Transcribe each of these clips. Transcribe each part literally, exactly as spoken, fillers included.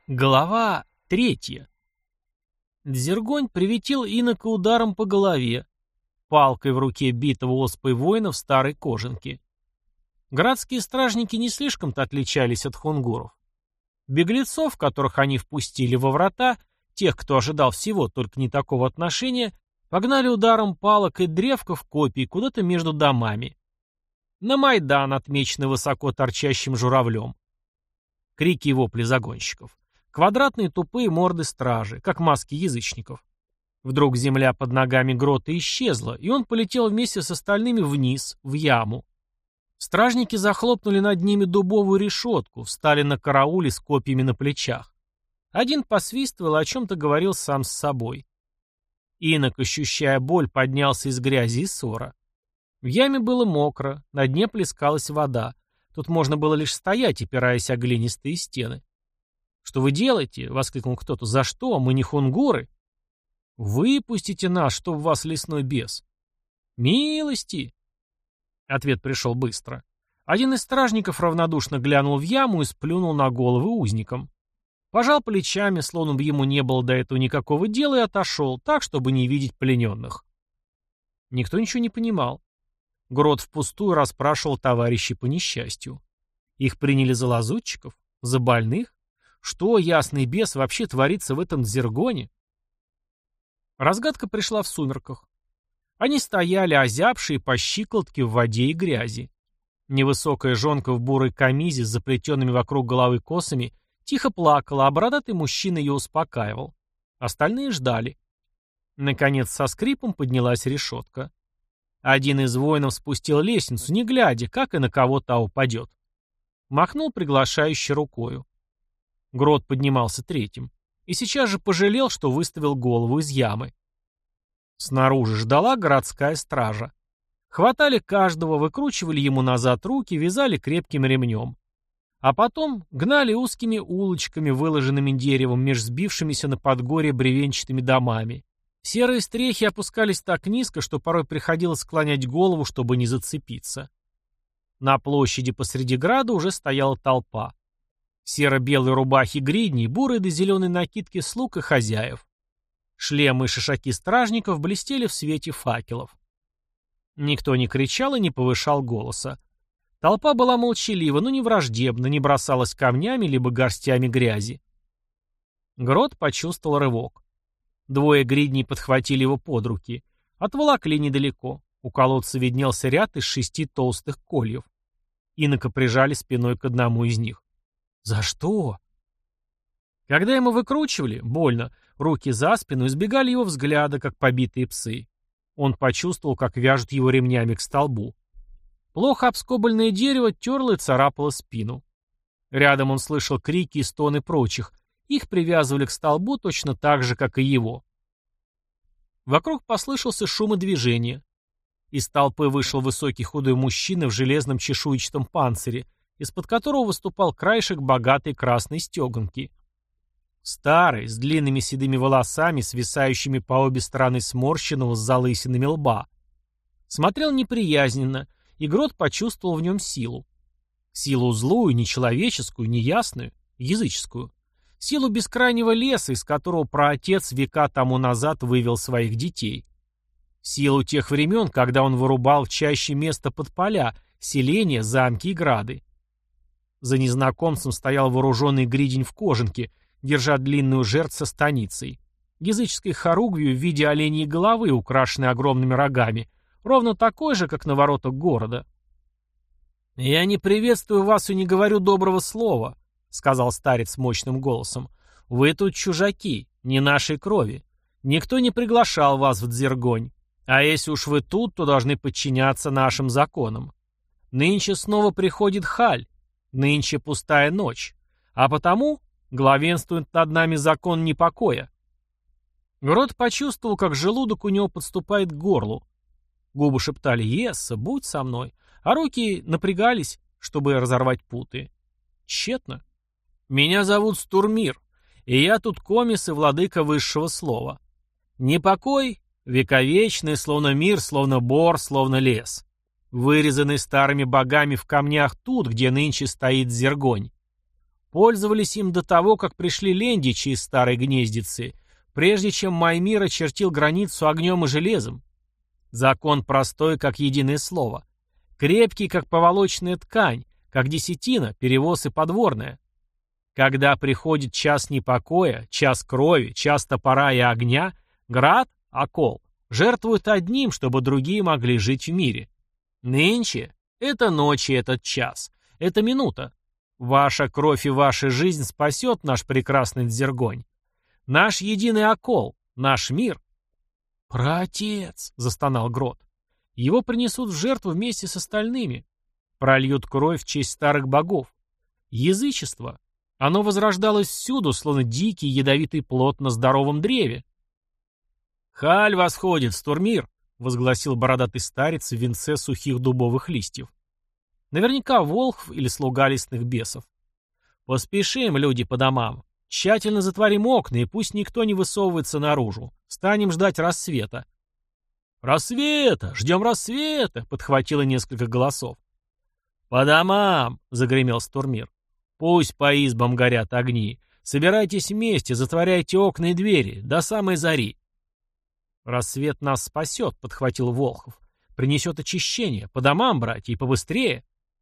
Глава третья. Дзергонь приветил инока ударом по голове, палкой в руке битого оспой воина в старой кожанке. Градские стражники не слишком-то отличались от хунгуров. Беглецов, которых они впустили во врата, тех, кто ожидал всего, только не такого отношения, погнали ударом палок и древков копий куда-то между домами. На Майдан, отмеченный высоко торчащим журавлем. Крики и вопли загонщиков. Квадратные тупые морды стражи, как маски язычников. Вдруг земля под ногами Грота исчезла, и он полетел вместе с остальными вниз, в яму. Стражники захлопнули над ними дубовую решетку, встали на карауле с копьями на плечах. Один посвистывал и о чем-то говорил сам с собой. Инок, ощущая боль, поднялся из грязи и ссора. В яме было мокро, на дне плескалась вода. Тут можно было лишь стоять, опираясь о глинистые стены. «Что вы делаете?» — воскликнул кто-то. «За что? Мы не хунгуры». «Выпустите нас, чтоб вас лесной бес». «Милости!» Ответ пришел быстро. Один из стражников равнодушно глянул в яму и сплюнул на головы узникам. Пожал плечами, словно бы ему не было до этого никакого дела, и отошел, так, чтобы не видеть плененных. Никто ничего не понимал. Грот впустую расспрашивал товарищей по несчастью. Их приняли за лазутчиков? За больных? Что, ясный бес, вообще творится в этом Дзергоне? Разгадка пришла в сумерках. Они стояли, озябшие по щиколотке в воде и грязи. Невысокая жонка в бурой камизе с заплетенными вокруг головы косами тихо плакала, а бородатый мужчина ее успокаивал. Остальные ждали. Наконец со скрипом поднялась решетка. Один из воинов спустил лестницу, не глядя, как и на кого та упадет. Махнул приглашающе рукою. Грот поднимался третьим. И сейчас же пожалел, что выставил голову из ямы. Снаружи ждала городская стража. Хватали каждого, выкручивали ему назад руки, вязали крепким ремнем. А потом гнали узкими улочками, выложенными деревом, меж сбившимися на подгорье бревенчатыми домами. Серые стрехи опускались так низко, что порой приходилось склонять голову, чтобы не зацепиться. На площади посреди града уже стояла толпа. Серо-белые рубахи гридней, бурые до зеленой накидки слуг и хозяев. Шлемы и шишаки стражников блестели в свете факелов. Никто не кричал и не повышал голоса. Толпа была молчалива, но не враждебна, не бросалась камнями либо горстями грязи. Грот почувствовал рывок. Двое гридней подхватили его под руки. Отволокли недалеко. У колодца виднелся ряд из шести толстых кольев. Инока прижали спиной к одному из них. «За что?» Когда ему выкручивали, больно, руки за спину, избегали его взгляда, как побитые псы. Он почувствовал, как вяжут его ремнями к столбу. Плохо обскобленное дерево терло и царапало спину. Рядом он слышал крики и стоны прочих. Их привязывали к столбу точно так же, как и его. Вокруг послышался шум и движение. Из толпы вышел высокий худой мужчина в железном чешуйчатом панцире, из-под которого выступал краешек богатой красной стеганки. Старый, с длинными седыми волосами, свисающими по обе стороны сморщенного с залысинами лба. Смотрел неприязненно, и Грот почувствовал в нем силу. Силу злую, нечеловеческую, неясную, языческую. Силу бескрайнего леса, из которого праотец века тому назад вывел своих детей. Силу тех времен, когда он вырубал в чаще место под поля, селения, замки и грады. За незнакомцем стоял вооруженный гридень в кожанке, держа длинную жертв со станицей, языческой хоругвью в виде оленьей головы, украшенной огромными рогами, ровно такой же, как на воротах города. «Я не приветствую вас и не говорю доброго слова», — сказал старец мощным голосом. «Вы тут чужаки, не нашей крови. Никто не приглашал вас в Дзергонь. А если уж вы тут, то должны подчиняться нашим законам. Нынче снова приходит Халь, нынче пустая ночь. А потому главенствует над нами закон непокоя». Грот почувствовал, как желудок у него подступает к горлу. Губы шептали «Есса, будь со мной», а руки напрягались, чтобы разорвать путы. Тщетно. «Меня зовут Стурмир, и я тут комис и владыка высшего слова. Непокой вековечный, словно мир, словно бор, словно лес. Вырезанный старыми богами в камнях тут, где нынче стоит Дзергонь. Пользовались им до того, как пришли лендичи из старой гнездицы, прежде чем Маймир очертил границу огнем и железом. Закон простой, как единое слово. Крепкий, как поволочная ткань, как десятина, перевоз и подворная. Когда приходит час непокоя, час крови, час топора и огня, град, окол, жертвуют одним, чтобы другие могли жить в мире. Нынче это ночь и этот час, это минута. Ваша кровь и ваша жизнь спасет наш прекрасный Дзергонь. Наш единый окол, наш мир. «Праотец!» — застонал Грот. «Его принесут в жертву вместе с остальными. Прольют кровь в честь старых богов. Язычество. Оно возрождалось всюду, словно дикий ядовитый плод на здоровом древе». «Халь восходит, Стурмир!» — возгласил бородатый старец в венце сухих дубовых листьев. Наверняка волхв или слуга лесных бесов. «Поспешим, люди, по домам. Тщательно затворим окна, и пусть никто не высовывается наружу. Станем ждать рассвета». «Рассвета! Ждем рассвета!» — подхватило несколько голосов. «По домам!» — загремел Стурмир. «Пусть по избам горят огни. Собирайтесь вместе, затворяйте окна и двери, до самой зари». «Рассвет нас спасет», — подхватил Волхов. «Принесет очищение. По домам, братья, и побыстрее».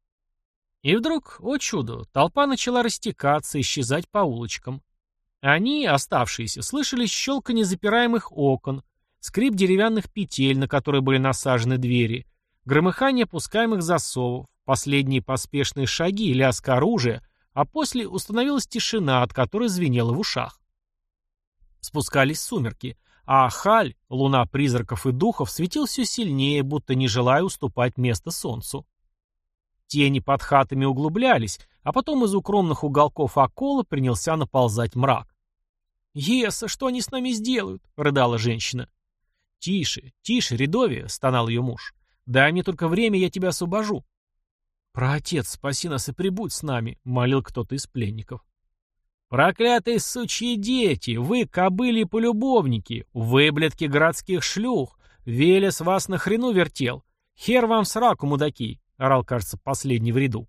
И вдруг, о чудо, толпа начала растекаться, исчезать по улочкам. Они, оставшиеся, слышали щелканье запираемых окон, скрип деревянных петель, на которые были насажены двери, громыхание опускаемых засовов, последние поспешные шаги, лязг оружия, а после установилась тишина, от которой звенело в ушах. Спускались сумерки, а Халь, луна призраков и духов, светил все сильнее, будто не желая уступать место солнцу. Тени под хатами углублялись, а потом из укромных уголков окола принялся наползать мрак. «Еса, что они с нами сделают?» — рыдала женщина. «Тише, тише, Рядовия!» — стонал ее муж. «Дай мне только время, я тебя освобожу». «Праотец, спаси нас и прибудь с нами!» — молил кто-то из пленников. «Проклятые сучьи дети! Вы, кобыли и полюбовники! Выблядки городских шлюх! Велес вас на хрену вертел! Хер вам в сраку, мудаки!» — орал, кажется, последний в ряду.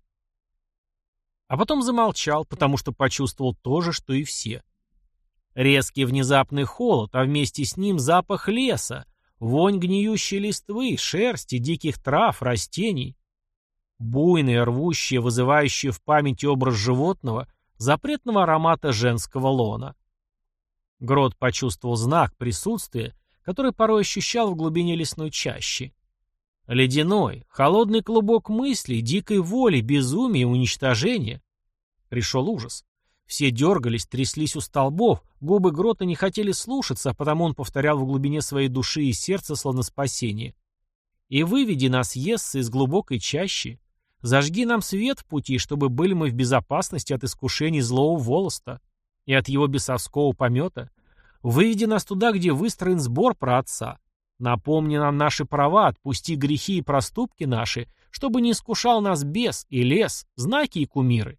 А потом замолчал, потому что почувствовал то же, что и все. Резкий внезапный холод, а вместе с ним запах леса, вонь гниющей листвы, шерсти, диких трав, растений. Буйные, рвущие, вызывающие в памяти образ животного, запретного аромата женского лона. Грот почувствовал знак присутствия, который порой ощущал в глубине лесной чащи. Ледяной, холодный клубок мыслей, дикой воли, безумия и уничтожения. Пришел ужас. Все дергались, тряслись у столбов, губы Грота не хотели слушаться, а потому он повторял в глубине своей души и сердца словно спасение. «И выведи нас, Есса, из глубокой чащи. Зажги нам свет в пути, чтобы были мы в безопасности от искушений злого волоста и от его бесовского помета. Выведи нас туда, где выстроен сбор праотца. Напомни нам наши права, отпусти грехи и проступки наши, чтобы не искушал нас бес и лес, знаки и кумиры».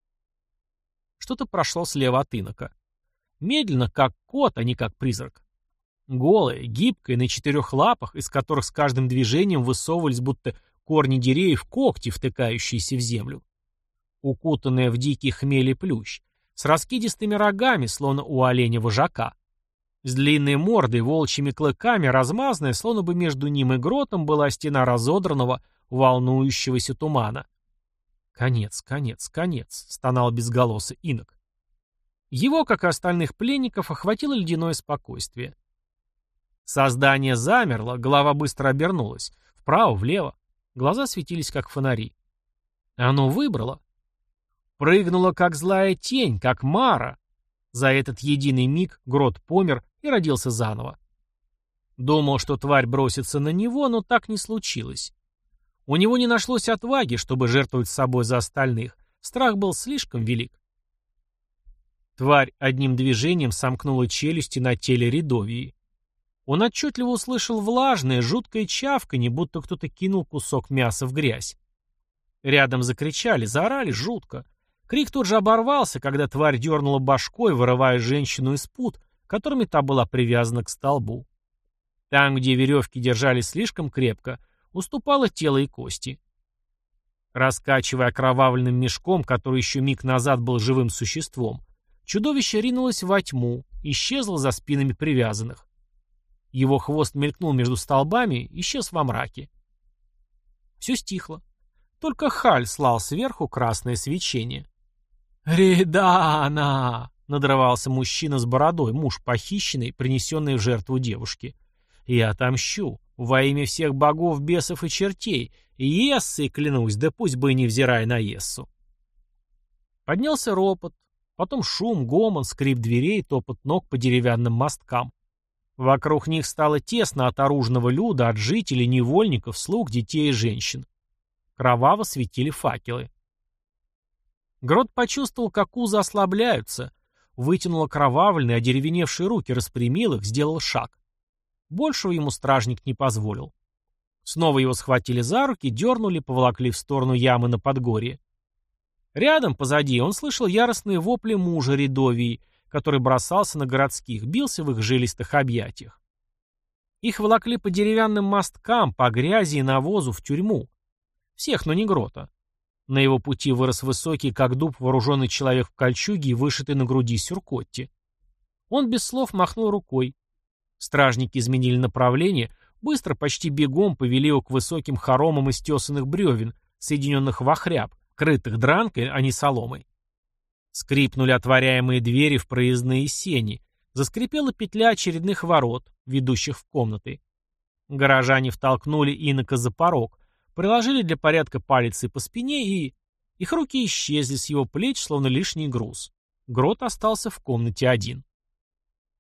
Что-то прошло слева от инока. Медленно, как кот, а не как призрак. Голое, гибкое, на четырех лапах, из которых с каждым движением высовывались будто корни деревьев, когти, втыкающиеся в землю. Укутанная в дикий хмель и плющ, с раскидистыми рогами, словно у оленя-вожака. С длинной мордой, волчьими клыками, размазанная, словно бы между ним и Гротом была стена разодранного, волнующегося тумана. «Конец, конец, конец», — стонал безголосый инок. Его, как и остальных пленников, охватило ледяное спокойствие. Создание замерло, голова быстро обернулась. Вправо, влево. Глаза светились, как фонари. Оно выбрало. Прыгнуло, как злая тень, как Мара. За этот единый миг Грот помер и родился заново. Думал, что тварь бросится на него, но так не случилось. У него не нашлось отваги, чтобы жертвовать собой за остальных. Страх был слишком велик. Тварь одним движением сомкнула челюсти на теле Рядовии. Он отчетливо услышал влажное, жуткое чавканье, будто кто-то кинул кусок мяса в грязь. Рядом закричали, заорали жутко. Крик тут же оборвался, когда тварь дернула башкой, вырывая женщину из пут, которыми та была привязана к столбу. Там, где веревки держали слишком крепко, уступало тело и кости. Раскачивая окровавленным мешком, который еще миг назад был живым существом, чудовище ринулось во тьму, исчезло за спинами привязанных. Его хвост мелькнул между столбами, исчез во мраке. Все стихло. Только Халь слал сверху красное свечение. «Редана!» — надрывался мужчина с бородой, муж похищенный, принесенный в жертву девушки. «Я отомщу. Во имя всех богов, бесов и чертей. Ессой клянусь, да пусть бы и невзирая на Ессу». Поднялся ропот, потом шум, гомон, скрип дверей, топот ног по деревянным мосткам. Вокруг них стало тесно от оружного люда, от жителей, невольников, слуг, детей и женщин. Кроваво светили факелы. Грот почувствовал, как узы ослабляются, вытянул окровавленные, одеревеневшие руки, распрямил их, сделал шаг. Большего ему стражник не позволил. Снова его схватили за руки, дернули, поволокли в сторону ямы на подгорье. Рядом, позади, он слышал яростные вопли мужа Редовии, который бросался на городских, бился в их жилистых объятиях. Их волокли по деревянным мосткам, по грязи и навозу в тюрьму. Всех, но не Грота. На его пути вырос высокий, как дуб, вооруженный человек в кольчуге и вышитый на груди сюркотти. Он без слов махнул рукой. Стражники изменили направление, быстро, почти бегом повели его к высоким хоромам из тесаных бревен, соединенных в охряб, крытых дранкой, а не соломой. Скрипнули отворяемые двери в проездные сени, заскрипела петля очередных ворот, ведущих в комнаты. Горожане втолкнули инока за порог, приложили для порядка палицы по спине, и... Их руки исчезли с его плеч, словно лишний груз. Грот остался в комнате один.